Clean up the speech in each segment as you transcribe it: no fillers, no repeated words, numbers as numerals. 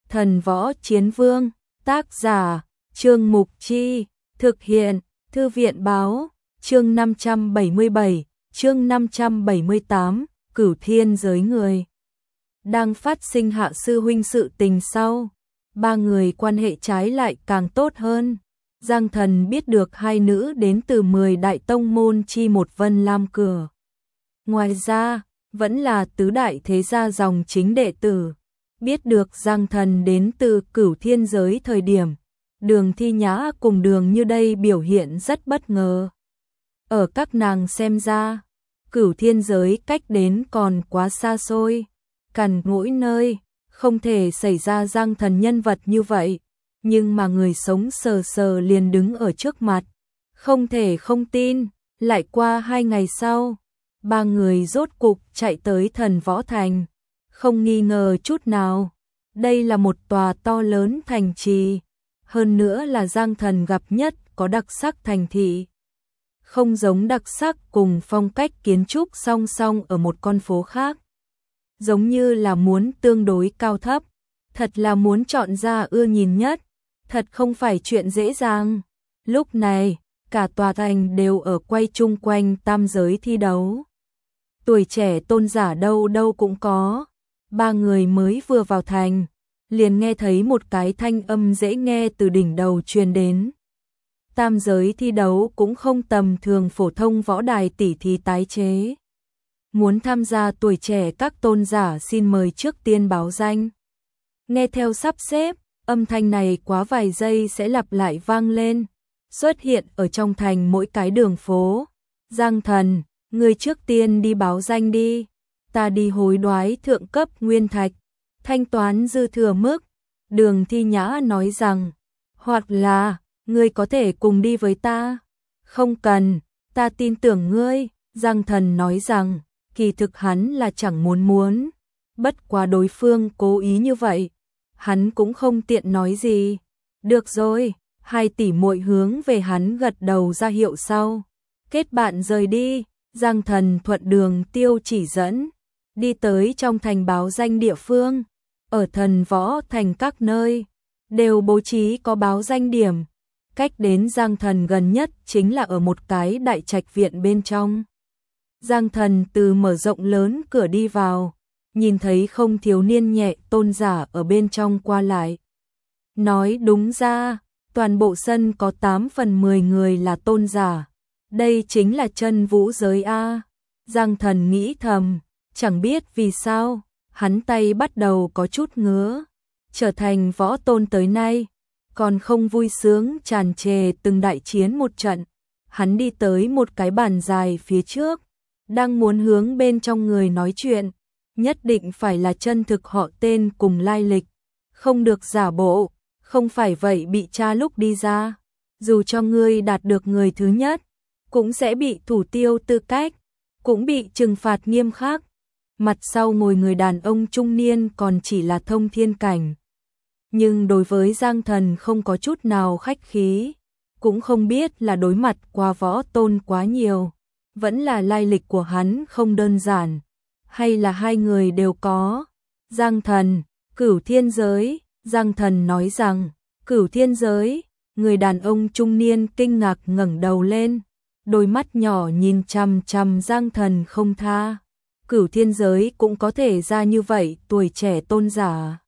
Thần Võ Chiến Vương, tác giả, Trương Mục Chi, thực hiện, Thư viện Báo, chương 577, chương 578, Cửu Thiên Giới Người. Đang phát sinh hạ sư huynh sự tình sau, ba người quan hệ trái lại càng tốt hơn. Giang Thần biết được hai nữ đến từ 10 đại tông môn chi một Vân Lam Cửa. Ngoài ra, vẫn là tứ đại thế gia dòng chính đệ tử. Biết được Giang Thần đến từ Cửu Thiên Giới thời điểm, Đường Thi Nhã cùng Đường Như đây biểu hiện rất bất ngờ. Ở các nàng xem ra, Cửu Thiên Giới cách đến còn quá xa xôi, cằn cỗi nơi, không thể xảy ra Giang Thần nhân vật như vậy, nhưng mà người sống sờ sờ liền đứng ở trước mặt, không thể không tin. Lại qua 2 ngày sau, ba người rốt cục chạy tới Thần Võ Thành. Không nghi ngờ chút nào, đây là một tòa to lớn thành trì, hơn nữa là Giang Thần gặp nhất có đặc sắc thành thị. Không giống đặc sắc cùng phong cách kiến trúc song song ở một con phố khác. Giống như là muốn tương đối cao thấp, thật là muốn chọn ra ưa nhìn nhất, thật không phải chuyện dễ dàng. Lúc này, cả tòa thành đều ở quay chung quanh tam giới thi đấu. Tuổi trẻ tôn giả đâu đâu cũng có. Ba người mới vừa vào thành, liền nghe thấy một cái thanh âm dễ nghe từ đỉnh đầu truyền đến. Tam giới thi đấu cũng không tầm thường phổ thông võ đài tỷ thí tái chế. Muốn tham gia tuổi trẻ các tôn giả xin mời trước tiên báo danh. Nghe theo sắp xếp, âm thanh này quá vài giây sẽ lặp lại vang lên, xuất hiện ở trong thành mỗi cái đường phố. Giang Thần, người trước tiên đi báo danh đi. Ta đi hối đoái thượng cấp nguyên thạch, thanh toán dư thừa mức. Đường Thi Nhã nói rằng, hoặc là, ngươi có thể cùng đi với ta. Không cần, ta tin tưởng ngươi. Giang Thần nói rằng, kỳ thực hắn là chẳng muốn. Bất quá đối phương cố ý như vậy, hắn cũng không tiện nói gì. Được rồi, hai tỷ muội hướng về hắn gật đầu ra hiệu sau. Kết bạn rời đi, Giang Thần thuận đường tiêu chỉ dẫn. Đi tới trong thành báo danh địa phương, ở Thần Võ Thành các nơi, đều bố trí có báo danh điểm. Cách đến Giang Thần gần nhất chính là ở một cái đại trạch viện bên trong. Giang Thần từ mở rộng lớn cửa đi vào, nhìn thấy không thiếu niên nhẹ tôn giả ở bên trong qua lại. Nói đúng ra, toàn bộ sân có 8 phần 10 người là tôn giả. Đây chính là chân vũ giới A. Giang Thần nghĩ thầm. Chẳng biết vì sao, hắn tay bắt đầu có chút ngứa. Trở thành võ tôn tới nay, còn không vui sướng tràn trề từng đại chiến một trận. Hắn đi tới một cái bàn dài phía trước, đang muốn hướng bên trong người nói chuyện. Nhất định phải là chân thực họ tên cùng lai lịch, không được giả bộ, không phải vậy bị tra lúc đi ra. Dù cho ngươi đạt được người thứ nhất, cũng sẽ bị thủ tiêu tư cách, cũng bị trừng phạt nghiêm khắc. Mặt sau ngồi người đàn ông trung niên còn chỉ là thông thiên cảnh. Nhưng đối với Giang Thần không có chút nào khách khí, cũng không biết là đối mặt qua võ tôn quá nhiều, vẫn là lai lịch của hắn không đơn giản, hay là hai người đều có. Giang Thần, Cửu Thiên Giới. Giang Thần nói rằng, Cửu Thiên Giới. Người đàn ông trung niên kinh ngạc ngẩng đầu lên, đôi mắt nhỏ nhìn chằm chằm Giang Thần không tha. Cửu Thiên Giới cũng có thể ra như vậy tuổi trẻ tôn giả.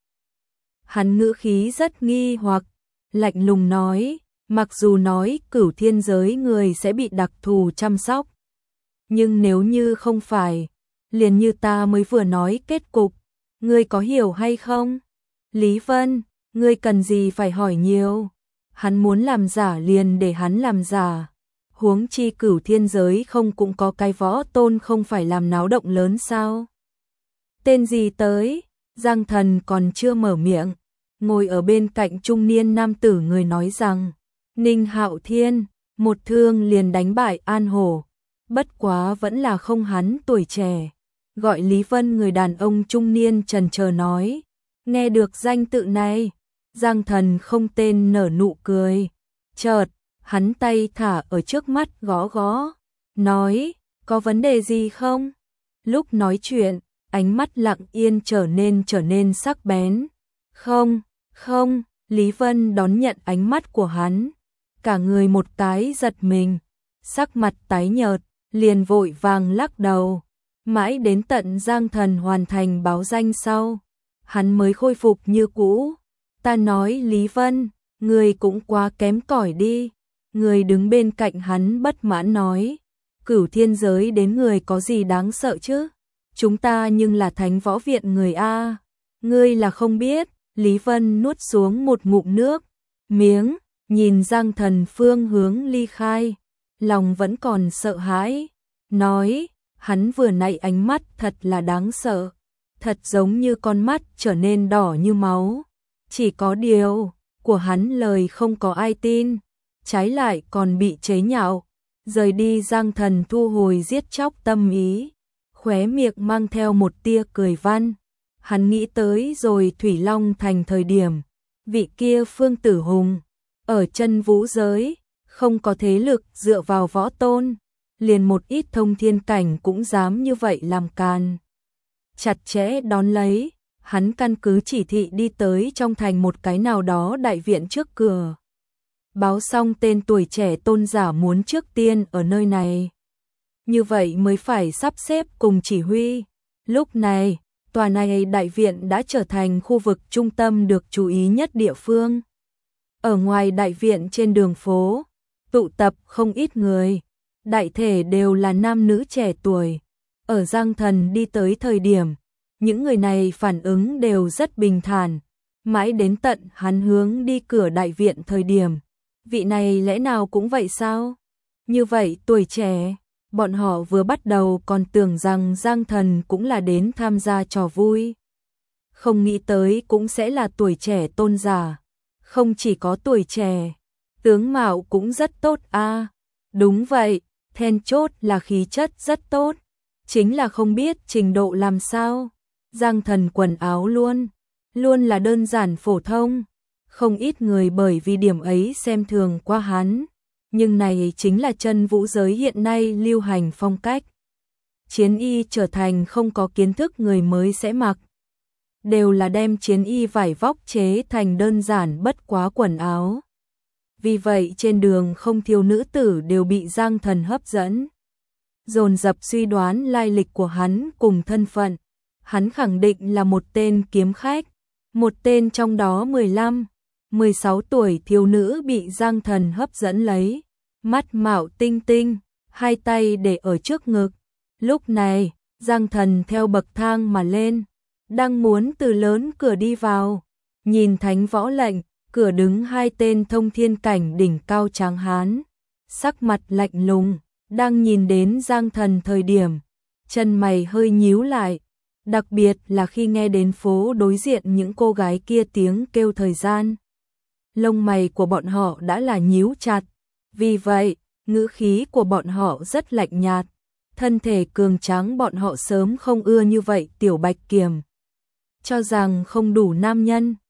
Hắn ngữ khí rất nghi hoặc, lạnh lùng nói, mặc dù nói Cửu Thiên Giới người sẽ bị đặc thù chăm sóc, nhưng nếu như không phải, liền như ta mới vừa nói kết cục, ngươi có hiểu hay không? Lý Vân, ngươi cần gì phải hỏi nhiều, hắn muốn làm giả liền để hắn làm giả. Huống chi Cửu Thiên Giới không cũng có cái võ tôn không phải làm náo động lớn sao? Tên gì tới? Giang Thần còn chưa mở miệng, ngồi ở bên cạnh trung niên nam tử người nói rằng, Ninh Hạo Thiên, một thương liền đánh bại An Hổ, bất quá vẫn là không hắn tuổi trẻ. Gọi Lý Vân người đàn ông trung niên chần chờ nói, nghe được danh tự này, Giang Thần không tên nở nụ cười, chợt hắn tay thả ở trước mắt gõ gõ, nói, có vấn đề gì không? Lúc nói chuyện, ánh mắt lặng yên trở nên sắc bén. Không, Không, Lý Vân đón nhận ánh mắt của hắn, cả người một cái giật mình, sắc mặt tái nhợt, liền vội vàng lắc đầu. Mãi đến tận Giang Thần hoàn thành báo danh sau, hắn mới khôi phục như cũ. Ta nói Lý Vân, người cũng quá kém cỏi đi. Người đứng bên cạnh hắn bất mãn nói, Cửu Thiên giới đến người có gì đáng sợ chứ? Chúng ta nhưng là Thánh Võ Viện người a. Ngươi là không biết. Lý Vân nuốt xuống một ngụm nước miếng, nhìn Giang Thần phương hướng ly khai, lòng vẫn còn sợ hãi, nói, hắn vừa nãy ánh mắt thật là đáng sợ, thật giống như con mắt trở nên đỏ như máu. Chỉ có điều, của hắn lời không có ai tin, trái lại còn bị chế nhạo. Rời đi Giang Thần thu hồi giết chóc tâm ý, khóe miệng mang theo một tia cười văn. Hắn nghĩ tới rồi Thủy Long Thành thời điểm, vị kia Phương Tử Hùng, ở chân vũ giới, không có thế lực dựa vào võ tôn, liền một ít thông thiên cảnh cũng dám như vậy làm càn. Chặt chẽ đón lấy, hắn căn cứ chỉ thị đi tới trong thành một cái nào đó đại viện trước cửa. Báo xong tên tuổi trẻ tôn giả muốn trước tiên ở nơi này. Như vậy mới phải sắp xếp cùng chỉ huy. Lúc này, tòa này đại viện đã trở thành khu vực trung tâm được chú ý nhất địa phương. Ở ngoài đại viện trên đường phố, tụ tập không ít người, đại thể đều là nam nữ trẻ tuổi. Ở Giang Thần đi tới thời điểm, những người này phản ứng đều rất bình thản, mãi đến tận hắn hướng đi cửa đại viện thời điểm. Vị này lẽ nào cũng vậy sao? Như vậy tuổi trẻ, bọn họ vừa bắt đầu còn tưởng rằng Giang Thần cũng là đến tham gia trò vui. Không nghĩ tới cũng sẽ là tuổi trẻ tôn giả. Không chỉ có tuổi trẻ, tướng mạo cũng rất tốt a. Đúng vậy, then chốt là khí chất rất tốt, chính là không biết trình độ làm sao. Giang Thần quần áo luôn là đơn giản phổ thông, không ít người bởi vì điểm ấy xem thường qua hắn, nhưng này chính là chân vũ giới hiện nay lưu hành phong cách. Chiến y trở thành không có kiến thức người mới sẽ mặc, đều là đem chiến y vải vóc chế thành đơn giản bất quá quần áo. Vì vậy trên đường không thiếu nữ tử đều bị Giang Thần hấp dẫn, dồn dập suy đoán lai lịch của hắn cùng thân phận. Hắn khẳng định là một tên kiếm khách, một tên trong đó 15, 16 tuổi thiếu nữ bị Giang Thần hấp dẫn lấy, mắt mạo tinh tinh, hai tay để ở trước ngực. Lúc này, Giang Thần theo bậc thang mà lên, đang muốn từ lớn cửa đi vào, nhìn Thánh Võ Lệnh, cửa đứng hai tên thông thiên cảnh đỉnh cao tráng hán, sắc mặt lạnh lùng, đang nhìn đến Giang Thần thời điểm, chân mày hơi nhíu lại, đặc biệt là khi nghe đến phố đối diện những cô gái kia tiếng kêu thời gian. Lông mày của bọn họ đã là nhíu chặt, vì vậy, ngữ khí của bọn họ rất lạnh nhạt, thân thể cường tráng bọn họ sớm không ưa như vậy tiểu Bạch Kiểm. Cho rằng không đủ nam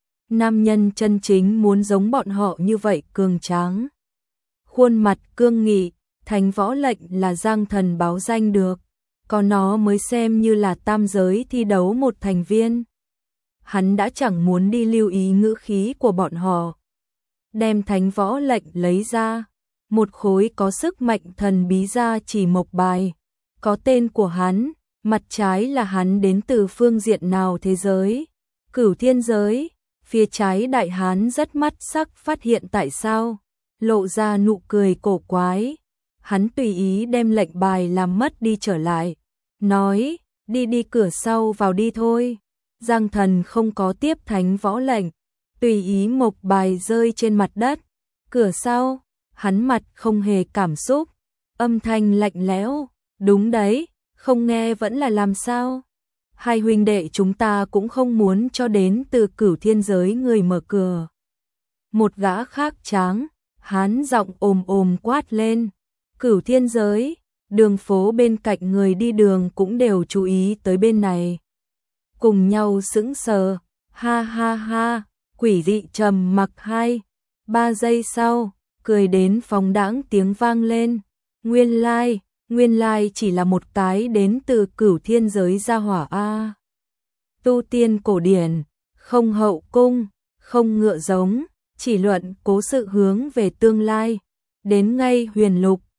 nhân chân chính muốn giống bọn họ như vậy cường tráng. Khuôn mặt cương nghị, Thánh Võ Lệnh là Giang Thần báo danh được, có nó mới xem như là tam giới thi đấu một thành viên. Hắn đã chẳng muốn đi lưu ý ngữ khí của bọn họ. Đem Thánh Võ Lệnh lấy ra, một khối có sức mạnh thần bí ra chỉ mộc bài, có tên của hắn, mặt trái là hắn đến từ phương diện nào thế giới, Cửu Thiên giới, phía trái đại hán rất mắt sắc phát hiện tại sao, lộ ra nụ cười cổ quái. Hắn tùy ý đem lệnh bài làm mất đi trở lại, nói, đi cửa sau vào đi thôi. Giang Thần không có tiếp Thánh Võ Lệnh, tùy ý mộc bài rơi trên mặt đất. Cửa sau, hắn mặt không hề cảm xúc, âm thanh lạnh lẽo, đúng đấy, không nghe vẫn là làm sao. Hai huynh đệ chúng ta cũng không muốn cho đến từ Cửu Thiên giới người mở cửa. Một gã khác tráng, hán giọng ồm quát lên, Cửu Thiên giới, đường phố bên cạnh người đi đường cũng đều chú ý tới bên này. Cùng nhau sững sờ, ha ha ha, quỷ dị trầm mặc 2-3 giây sau, cười đến phóng đãng tiếng vang lên. Nguyên lai chỉ là một cái đến từ Cửu Thiên giới gia hỏa a. Tu tiên cổ điển, không hậu cung, không ngựa giống, chỉ luận cố sự hướng về tương lai. Đến ngay Huyền Lục,